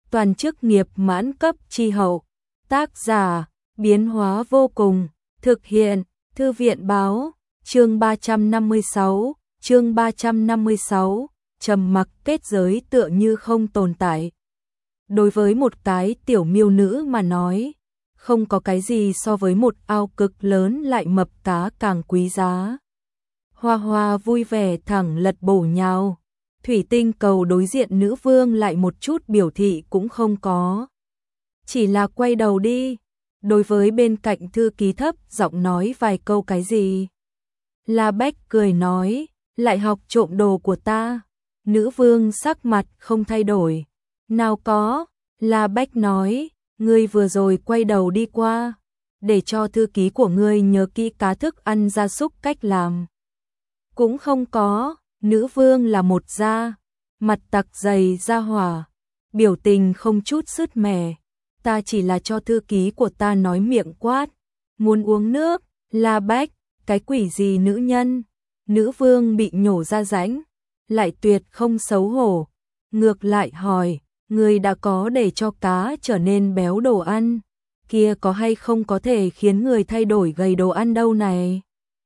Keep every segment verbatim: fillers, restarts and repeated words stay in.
toàn chức nghiệp mãn cấp chi hậu. Tác giả, biến hóa vô cùng, thực hiện, Thư viện báo, chương ba trăm năm mươi sáu, chương ba trăm năm mươi sáu, trầm mặc kết giới tựa như không tồn tại. Đối với một cái tiểu miêu nữ mà nói, không có cái gì so với một ao cực lớn lại mập cá càng quý giá. Hoa Hoa vui vẻ thẳng lật bổ nhào, thủy tinh cầu đối diện nữ vương lại một chút biểu thị cũng không có. Chỉ là quay đầu đi, đối với bên cạnh thư ký thấp giọng nói vài câu cái gì. La Bách cười nói, lại học trộm đồ của ta. Nữ vương sắc mặt không thay đổi. Nào có, La Bách nói, ngươi vừa rồi quay đầu đi qua, để cho thư ký của ngươi nhớ kỹ cá thức ăn gia súc cách làm. Cũng không có, nữ vương là một da, mặt tặc dày da hỏa, biểu tình không chút sứt mẻ. Ta chỉ là cho thư ký của ta nói miệng quát, muốn uống nước. La Bách, cái quỷ gì nữ nhân. Nữ vương bị nhổ ra rãnh, lại tuyệt không xấu hổ, ngược lại hỏi, người đã có để cho cá trở nên béo đồ ăn, kia có hay không có thể khiến người thay đổi gầy đồ ăn đâu này?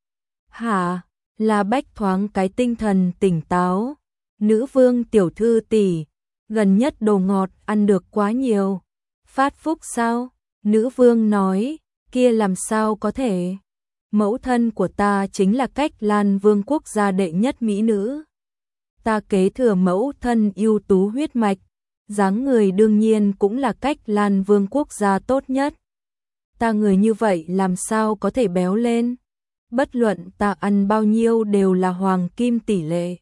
Hả? La Bách thoáng cái tinh thần tỉnh táo. Nữ vương tiểu thư tỷ, gần nhất đồ ngọt ăn được quá nhiều. Phát phúc sao? Nữ vương nói, kia làm sao có thể? Mẫu thân của ta chính là Cách Lan Vương quốc gia đệ nhất mỹ nữ. Ta kế thừa mẫu thân ưu tú huyết mạch, dáng người đương nhiên cũng là Cách Lan Vương quốc gia tốt nhất. Ta người như vậy làm sao có thể béo lên? Bất luận ta ăn bao nhiêu đều là hoàng kim tỷ lệ.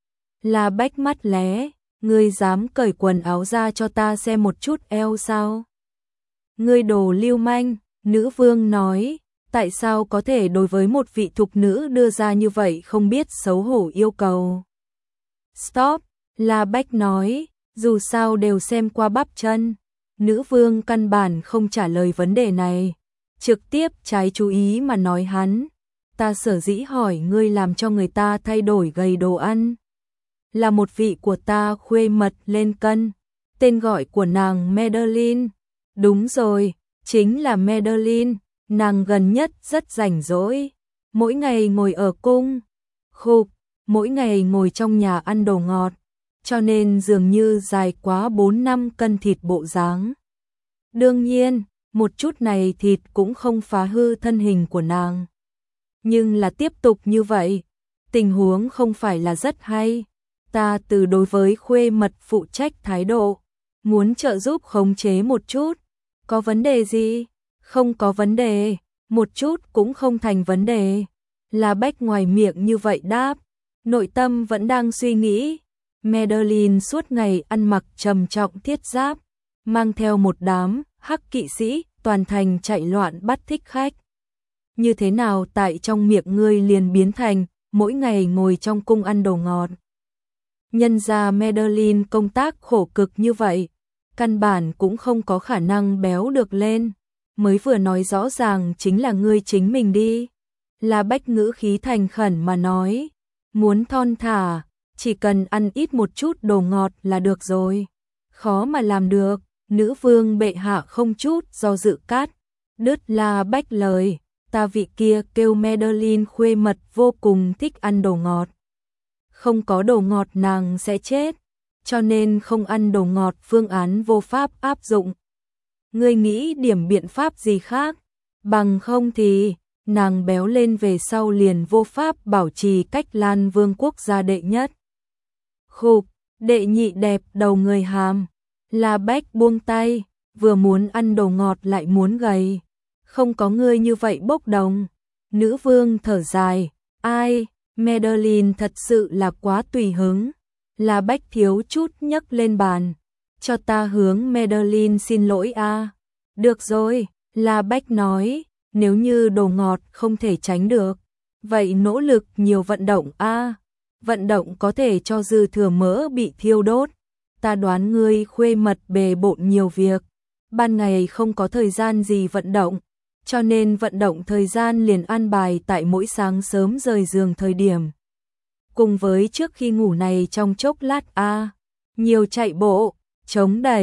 La Bách mắt lé, ngươi dám cởi quần áo ra cho ta xem một chút eo sao? Ngươi đồ lưu manh, nữ vương nói, tại sao có thể đối với một vị thục nữ đưa ra như vậy không biết xấu hổ yêu cầu? Stop, La Bách nói, dù sao đều xem qua bắp chân. Nữ vương căn bản không trả lời vấn đề này, trực tiếp trái chú ý mà nói hắn, ta sở dĩ hỏi ngươi làm cho người ta thay đổi gầy đồ ăn. Là một vị của ta khuê mật lên cân, tên gọi của nàng Madeline. Đúng rồi, chính là Madeline, nàng gần nhất rất rảnh rỗi, mỗi ngày ngồi ở cung, khục, mỗi ngày ngồi trong nhà ăn đồ ngọt, cho nên dường như dài quá bốn năm cân thịt bộ dáng. Đương nhiên, một chút này thịt cũng không phá hư thân hình của nàng. Nhưng là tiếp tục như vậy, tình huống không phải là rất hay. Ta từ đối với khuê mật phụ trách thái độ, muốn trợ giúp khống chế một chút. Có vấn đề gì? Không có vấn đề, một chút cũng không thành vấn đề. La Bách ngoài miệng như vậy đáp, nội tâm vẫn đang suy nghĩ. Madeline suốt ngày ăn mặc trầm trọng thiết giáp, mang theo một đám hắc kỵ sĩ, toàn thành chạy loạn bắt thích khách. Như thế nào tại trong miệng ngươi liền biến thành mỗi ngày ngồi trong cung ăn đồ ngọt? Nhân ra Madeline công tác khổ cực như vậy, căn bản cũng không có khả năng béo được lên. Mới vừa nói rõ ràng chính là ngươi chính mình đi. La Bách ngữ khí thành khẩn mà nói, muốn thon thả, chỉ cần ăn ít một chút đồ ngọt là được rồi. Khó mà làm được, nữ vương bệ hạ không chút do dự cát đứt La Bách lời, ta vị kia kêu Madeline khuê mật vô cùng thích ăn đồ ngọt. Không có đồ ngọt nàng sẽ chết, cho nên không ăn đồ ngọt phương án vô pháp áp dụng. Ngươi nghĩ điểm biện pháp gì khác? Bằng không thì, nàng béo lên về sau liền vô pháp bảo trì Cách Lan Vương quốc gia đệ nhất. Khục, đệ nhị đẹp đầu người hàm. La Bách buông tay, vừa muốn ăn đồ ngọt lại muốn gầy. Không có ngươi như vậy bốc đồng. Nữ vương thở dài, ai, Madeline thật sự là quá tùy hứng. La Bách thiếu chút nhấc lên bàn, cho ta hướng Madeline xin lỗi a. À. Được rồi, La Bách nói, nếu như đồ ngọt không thể tránh được, vậy nỗ lực nhiều vận động a. À. Vận động có thể cho dư thừa mỡ bị thiêu đốt. Ta đoán ngươi khuê mật bề bộn nhiều việc, ban ngày không có thời gian gì vận động, cho nên vận động thời gian liền an bài tại mỗi sáng sớm rời giường thời điểm. Cùng với trước khi ngủ này trong chốc lát a, à, nhiều chạy bộ, chống đẩy,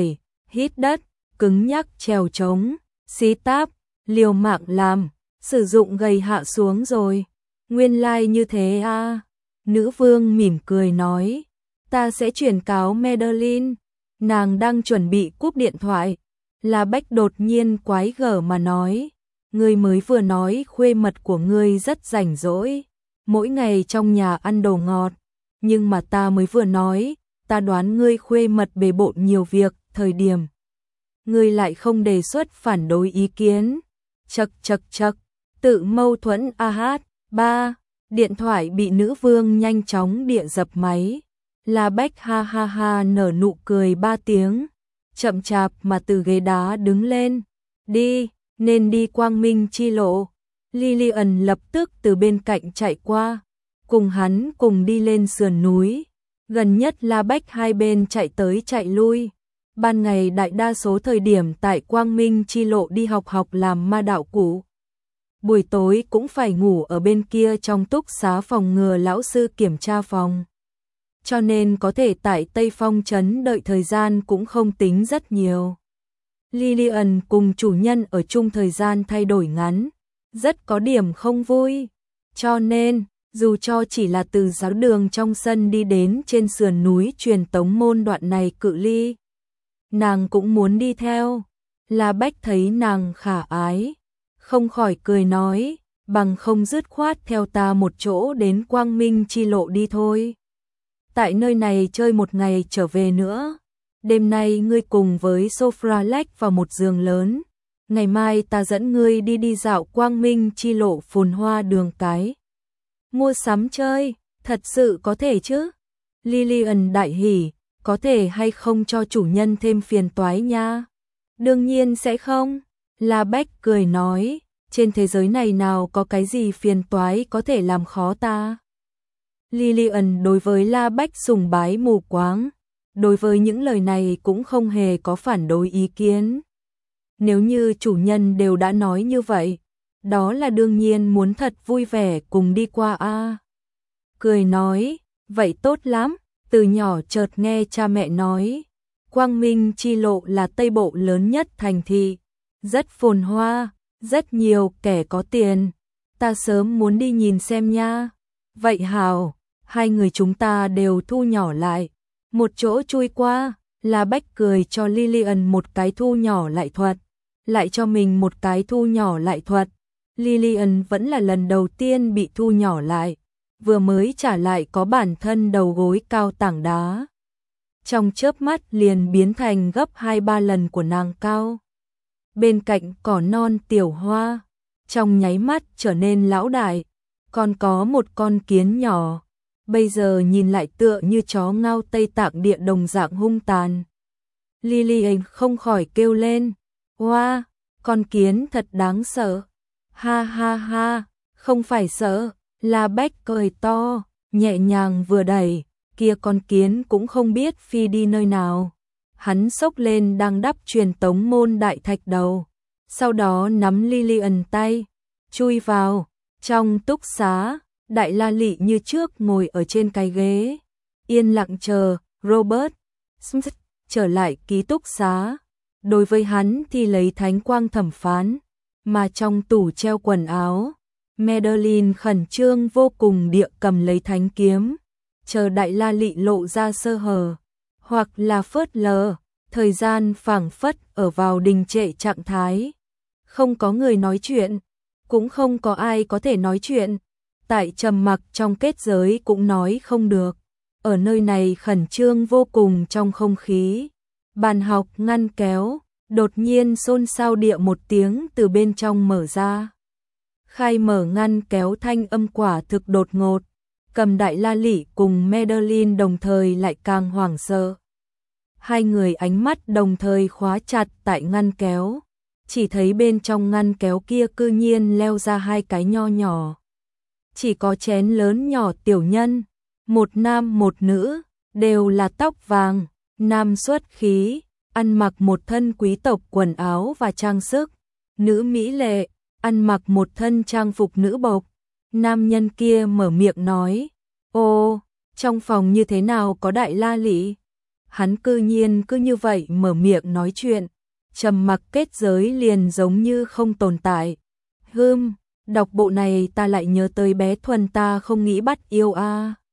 hít đất, cứng nhắc trèo trống, xí táp, liều mạng làm, sử dụng gầy hạ xuống rồi. Nguyên lai like như thế à? Nữ vương mỉm cười nói, ta sẽ chuyển cáo Madeline. Nàng đang chuẩn bị cúp điện thoại, La Bách đột nhiên quái gở mà nói, ngươi mới vừa nói khuê mật của ngươi rất rảnh rỗi, mỗi ngày trong nhà ăn đồ ngọt, nhưng mà ta mới vừa nói, ta đoán ngươi khuê mật bề bộn nhiều việc, thời điểm ngươi lại không đề xuất phản đối ý kiến. Chậc chậc chậc, tự mâu thuẫn a hát. Ba, điện thoại bị nữ vương nhanh chóng địa dập máy. La Bách ha ha ha nở nụ cười ba tiếng, chậm chạp mà từ ghế đá đứng lên. Đi, nên đi quang minh chi lộ. Lillian lập tức từ bên cạnh chạy qua, cùng hắn cùng đi lên sườn núi. Gần nhất La Bách hai bên chạy tới chạy lui. Ban ngày đại đa số thời điểm tại quang minh chi lộ đi học học làm ma đạo cũ. Buổi tối cũng phải ngủ ở bên kia trong túc xá phòng ngừa lão sư kiểm tra phòng. Cho nên có thể tại Tây Phong trấn đợi thời gian cũng không tính rất nhiều. Lillian cùng chủ nhân ở chung thời gian thay đổi ngắn, rất có điểm không vui. Cho nên, dù cho chỉ là từ giáo đường trong sân đi đến trên sườn núi truyền tống môn đoạn này cự ly, nàng cũng muốn đi theo. La Bách thấy nàng khả ái, không khỏi cười nói, bằng không dứt khoát theo ta một chỗ đến quang minh chi lộ đi thôi. Tại nơi này chơi một ngày trở về nữa. Đêm nay ngươi cùng với Sophia lách vào một giường lớn. Ngày mai ta dẫn ngươi đi đi dạo quang minh chi lộ phồn hoa đường cái. Mua sắm chơi, thật sự có thể chứ? Lillian đại hỉ, có thể hay không cho chủ nhân thêm phiền toái nha? Đương nhiên sẽ không. La Bách cười nói, trên thế giới này nào có cái gì phiền toái có thể làm khó ta? Lillian đối với La Bách sùng bái mù quáng, đối với những lời này cũng không hề có phản đối ý kiến. Nếu như chủ nhân đều đã nói như vậy, đó là đương nhiên muốn thật vui vẻ cùng đi qua a. À. Cười nói, vậy tốt lắm, từ nhỏ chợt nghe cha mẹ nói, quang minh chi lộ là Tây Bộ lớn nhất thành thị, rất phồn hoa, rất nhiều kẻ có tiền, ta sớm muốn đi nhìn xem nha. Vậy hào, hai người chúng ta đều thu nhỏ lại, một chỗ chui qua. La Bách cười cho Lillian một cái thu nhỏ lại thuật, lại cho mình một cái thu nhỏ lại thuật. Lillian vẫn là lần đầu tiên bị thu nhỏ lại, vừa mới trả lại có bản thân đầu gối cao tảng đá. Trong chớp mắt liền biến thành gấp hai ba lần của nàng cao. Bên cạnh cỏ non tiểu hoa, trong nháy mắt trở nên lão đại, còn có một con kiến nhỏ, bây giờ nhìn lại tựa như chó ngao Tây Tạng địa đồng dạng hung tàn. Lillian không khỏi kêu lên, hoa, wow, con kiến thật đáng sợ. Ha ha ha, không phải sợ. La Bách cười to, nhẹ nhàng vừa đẩy, kia con kiến cũng không biết phi đi nơi nào. Hắn xốc lên đang đắp truyền tống môn đại thạch đầu, sau đó nắm Lillian tay, chui vào. Trong túc xá, Đại La Lị như trước ngồi ở trên cái ghế, yên lặng chờ Robert Smith trở lại ký túc xá. Đối với hắn thì lấy thánh quang thẩm phán, mà trong tủ treo quần áo, Madeline khẩn trương vô cùng địa cầm lấy thánh kiếm, chờ Đại La Lị lộ ra sơ hở, hoặc là phớt lờ. Thời gian phảng phất ở vào đình trệ trạng thái, không có người nói chuyện, cũng không có ai có thể nói chuyện. Tại trầm mặc trong kết giới cũng nói không được. Ở nơi này khẩn trương vô cùng trong không khí. Bàn học ngăn kéo, đột nhiên xôn xao địa một tiếng từ bên trong mở ra. Khai mở ngăn kéo thanh âm quả thực đột ngột. Cầm Đại La Lị cùng Madeline đồng thời lại càng hoảng sợ. Hai người ánh mắt đồng thời khóa chặt tại ngăn kéo. Chỉ thấy bên trong ngăn kéo kia cư nhiên leo ra hai cái nho nhỏ. Chỉ có chén lớn nhỏ tiểu nhân, một nam một nữ, đều là tóc vàng, nam xuất khí, ăn mặc một thân quý tộc quần áo và trang sức, nữ mỹ lệ, ăn mặc một thân trang phục nữ bộc. Nam nhân kia mở miệng nói, ô, trong phòng như thế nào có Đại La Lị? hắn cư nhiên cứ như vậy mở miệng nói chuyện, trầm mặc kết giới liền giống như không tồn tại. Hưm, đọc bộ này ta lại nhớ tới bé Thuần ta không nghĩ bắt yêu a.